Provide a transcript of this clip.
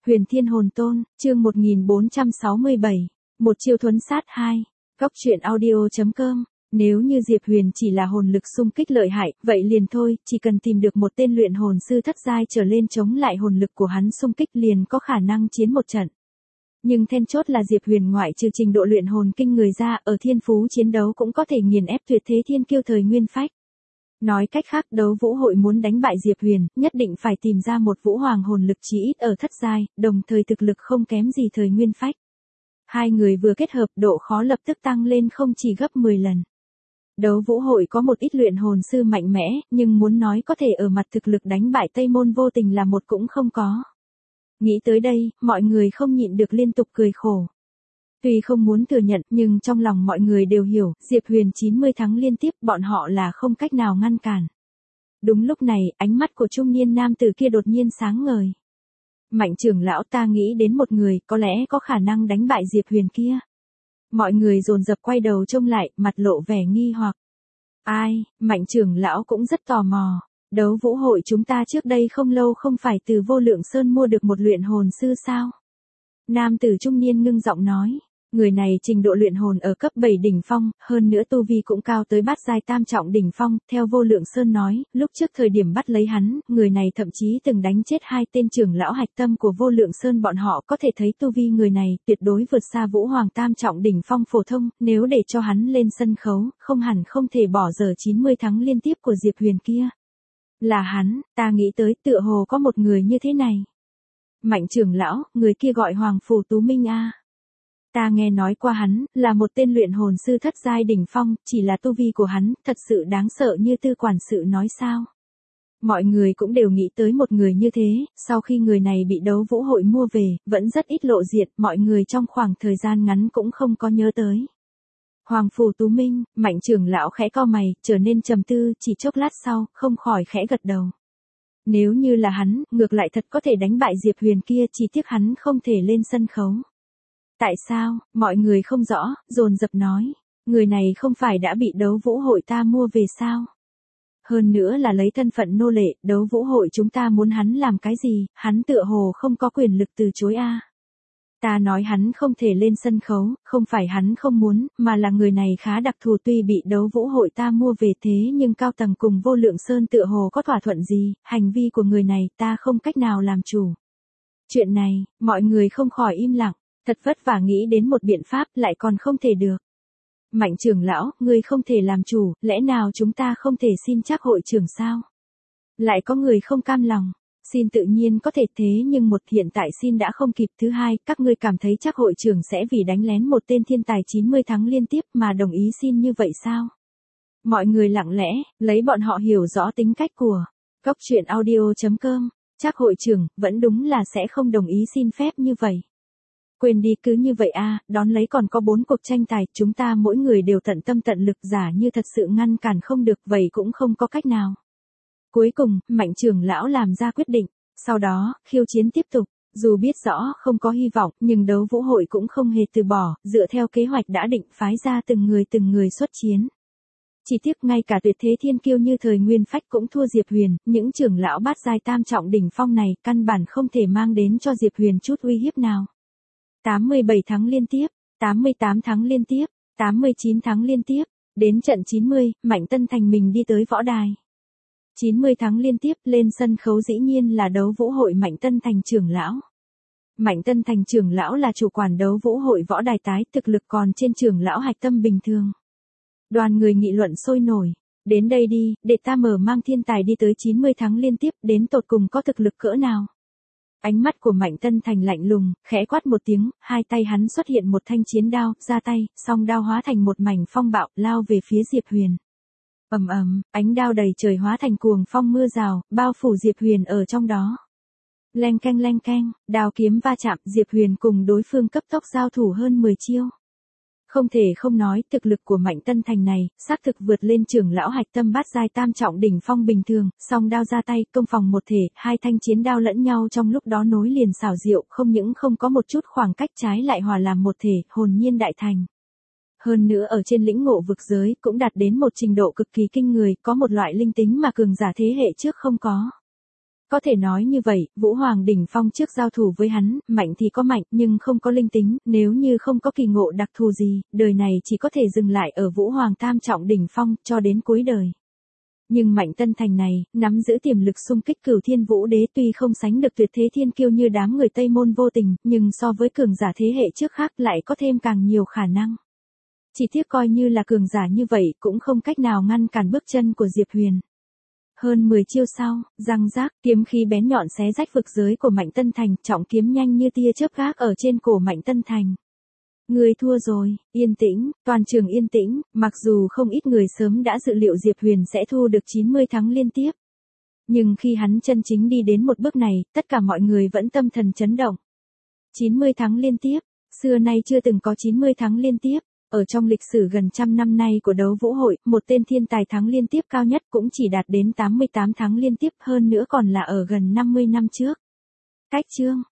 Huyền Thiên Hồn Tôn, chương 1467, một chiêu thuấn sát 2. Góc truyện audio.com. Nếu như Diệp Huyền chỉ là hồn lực xung kích lợi hại, vậy liền thôi, chỉ cần tìm được một tên luyện hồn sư thất giai trở lên chống lại hồn lực của hắn xung kích liền có khả năng chiến một trận. Nhưng then chốt là Diệp Huyền ngoại trừ trình độ luyện hồn kinh người ra, ở thiên phú chiến đấu cũng có thể nghiền ép tuyệt thế thiên kiêu thời nguyên phách. Nói cách khác, đấu vũ hội muốn đánh bại Diệp Huyền, nhất định phải tìm ra một vũ hoàng hồn lực chí ít ở thất giai, đồng thời thực lực không kém gì thời nguyên phách. Hai người vừa kết hợp, độ khó lập tức tăng lên không chỉ gấp 10 lần. Đấu vũ hội có một ít luyện hồn sư mạnh mẽ, nhưng muốn nói có thể ở mặt thực lực đánh bại Tây Môn Vô Tình là một cũng không có. Nghĩ tới đây, mọi người không nhịn được liên tục cười khổ. Tuy không muốn thừa nhận, nhưng trong lòng mọi người đều hiểu, Diệp Huyền 90 thắng liên tiếp, bọn họ là không cách nào ngăn cản. Đúng lúc này, ánh mắt của trung niên nam tử kia đột nhiên sáng ngời. Mạnh trưởng lão, ta nghĩ đến một người, có lẽ có khả năng đánh bại Diệp Huyền kia. Mọi người dồn dập quay đầu trông lại, mặt lộ vẻ nghi hoặc. Ai? Mạnh trưởng lão cũng rất tò mò. Đấu vũ hội chúng ta trước đây không lâu không phải từ Vô Lượng Sơn mua được một luyện hồn sư sao? Nam tử trung niên ngưng giọng nói. Người này trình độ luyện hồn ở cấp 7 đỉnh phong, hơn nữa tu vi cũng cao tới bát giai tam trọng đỉnh phong, theo Vô Lượng Sơn nói, lúc trước thời điểm bắt lấy hắn, người này thậm chí từng đánh chết hai tên trưởng lão hạch tâm của Vô Lượng Sơn, bọn họ có thể thấy tu vi người này tuyệt đối vượt xa vũ hoàng tam trọng đỉnh phong phổ thông, nếu để cho hắn lên sân khấu, không hẳn không thể bỏ dở 90 thắng liên tiếp của Diệp Huyền kia. Là hắn, ta nghĩ tới tựa hồ có một người như thế này. Mạnh trưởng lão, người kia gọi Hoàng Phủ Tú Minh a. Ta nghe nói qua hắn, là một tên luyện hồn sư thất giai đỉnh phong, chỉ là tu vi của hắn, thật sự đáng sợ như Tư quản sự nói sao. Mọi người cũng đều nghĩ tới một người như thế, sau khi người này bị đấu vũ hội mua về, vẫn rất ít lộ diện, mọi người trong khoảng thời gian ngắn cũng không có nhớ tới. Hoàng Phủ Tú Minh, Mạnh trưởng lão khẽ cau mày, trở nên trầm tư, chỉ chốc lát sau, không khỏi khẽ gật đầu. Nếu như là hắn, ngược lại thật có thể đánh bại Diệp Huyền kia, chỉ tiếc hắn không thể lên sân khấu. Tại sao? Mọi người không rõ, dồn dập nói. Người này không phải đã bị đấu vũ hội ta mua về sao? Hơn nữa là lấy thân phận nô lệ, đấu vũ hội chúng ta muốn hắn làm cái gì, hắn tựa hồ không có quyền lực từ chối a. Ta nói hắn không thể lên sân khấu, không phải hắn không muốn, mà là người này khá đặc thù, tuy bị đấu vũ hội ta mua về thế nhưng cao tầng cùng Vô Lượng Sơn tựa hồ có thỏa thuận gì, hành vi của người này ta không cách nào làm chủ. Chuyện này, mọi người không khỏi im lặng. Thật vất vả nghĩ đến một biện pháp lại còn không thể được. Mạnh trưởng lão, ngươi không thể làm chủ, lẽ nào chúng ta không thể xin chắc hội trưởng sao? Lại có người không cam lòng, xin tự nhiên có thể thế nhưng một hiện tại xin đã không kịp, thứ hai, các ngươi cảm thấy chắc hội trưởng sẽ vì đánh lén một tên thiên tài 90 thắng liên tiếp mà đồng ý xin như vậy sao? Mọi người lặng lẽ, lấy bọn họ hiểu rõ tính cách của góc truyện audio.com, chắc hội trưởng, vẫn đúng là sẽ không đồng ý xin phép như vậy. Quên đi, cứ như vậy a, đón lấy còn có 4 cuộc tranh tài, chúng ta mỗi người đều tận tâm tận lực, giả như thật sự ngăn cản không được vậy cũng không có cách nào. Cuối cùng, Mạnh trưởng lão làm ra quyết định, sau đó, khiêu chiến tiếp tục, dù biết rõ không có hy vọng, nhưng đấu vũ hội cũng không hề từ bỏ, dựa theo kế hoạch đã định phái ra từng người xuất chiến. Chỉ tiếc ngay cả tuyệt thế thiên kiêu như thời nguyên phách cũng thua Diệp Huyền, những trưởng lão bát giai tam trọng đỉnh phong này căn bản không thể mang đến cho Diệp Huyền chút uy hiếp nào. 87 thắng liên tiếp, 88 thắng liên tiếp, 89 thắng liên tiếp, đến trận 90, Mạnh Tân Thành mình đi tới võ đài. 90 thắng liên tiếp, lên sân khấu dĩ nhiên là đấu vũ hội Mạnh Tân Thành trưởng lão. Mạnh Tân Thành trưởng lão là chủ quản đấu vũ hội võ đài tái, thực lực còn trên trưởng lão hạch tâm bình thường. Đoàn người nghị luận sôi nổi, đến đây đi, để ta mở mang thiên tài đi tới 90 thắng liên tiếp, đến tột cùng có thực lực cỡ nào. Ánh mắt của Mạnh Tân Thành lạnh lùng, khẽ quát một tiếng, hai tay hắn xuất hiện một thanh chiến đao, ra tay, song đao hóa thành một mảnh phong bạo, lao về phía Diệp Huyền. Ầm ầm, ánh đao đầy trời hóa thành cuồng phong mưa rào, bao phủ Diệp Huyền ở trong đó. Leng keng, đao kiếm va chạm, Diệp Huyền cùng đối phương cấp tốc giao thủ hơn 10 chiêu. Không thể không nói, thực lực của Mạnh Tân Thành này, xác thực vượt lên trưởng lão hạch tâm bát giai tam trọng đỉnh phong bình thường, song đao ra tay, công phòng một thể, hai thanh chiến đao lẫn nhau trong lúc đó nối liền xảo diệu, không những không có một chút khoảng cách, trái lại hòa làm một thể, hồn nhiên đại thành. Hơn nữa ở trên lĩnh ngộ vực giới, cũng đạt đến một trình độ cực kỳ kinh người, có một loại linh tính mà cường giả thế hệ trước không có. Có thể nói như vậy, Vũ Hoàng đỉnh phong trước giao thủ với hắn, mạnh thì có mạnh nhưng không có linh tính, nếu như không có kỳ ngộ đặc thù gì, đời này chỉ có thể dừng lại ở Vũ Hoàng tam trọng đỉnh phong cho đến cuối đời. Nhưng Mạnh Tân Thành này, nắm giữ tiềm lực xung kích Cửu Thiên Vũ Đế tuy không sánh được tuyệt thế thiên kiêu như đám người Tây Môn Vô Tình, nhưng so với cường giả thế hệ trước khác lại có thêm càng nhiều khả năng. Chỉ tiếc coi như là cường giả như vậy cũng không cách nào ngăn cản bước chân của Diệp Huyền. Hơn 10 chiêu sau, răng rác, kiếm khí bén nhọn xé rách vực giới của Mạnh Tân Thành, trọng kiếm nhanh như tia chớp gác ở trên cổ Mạnh Tân Thành. Người thua rồi, yên tĩnh, toàn trường yên tĩnh, mặc dù không ít người sớm đã dự liệu Diệp Huyền sẽ thu được 90 thắng liên tiếp. Nhưng khi hắn chân chính đi đến một bước này, tất cả mọi người vẫn tâm thần chấn động. 90 thắng liên tiếp, xưa nay chưa từng có 90 thắng liên tiếp. Ở trong lịch sử gần trăm năm nay của đấu vũ hội, một tên thiên tài thắng liên tiếp cao nhất cũng chỉ đạt đến 88 thắng liên tiếp, hơn nữa còn là ở gần 50 năm trước. Cách chương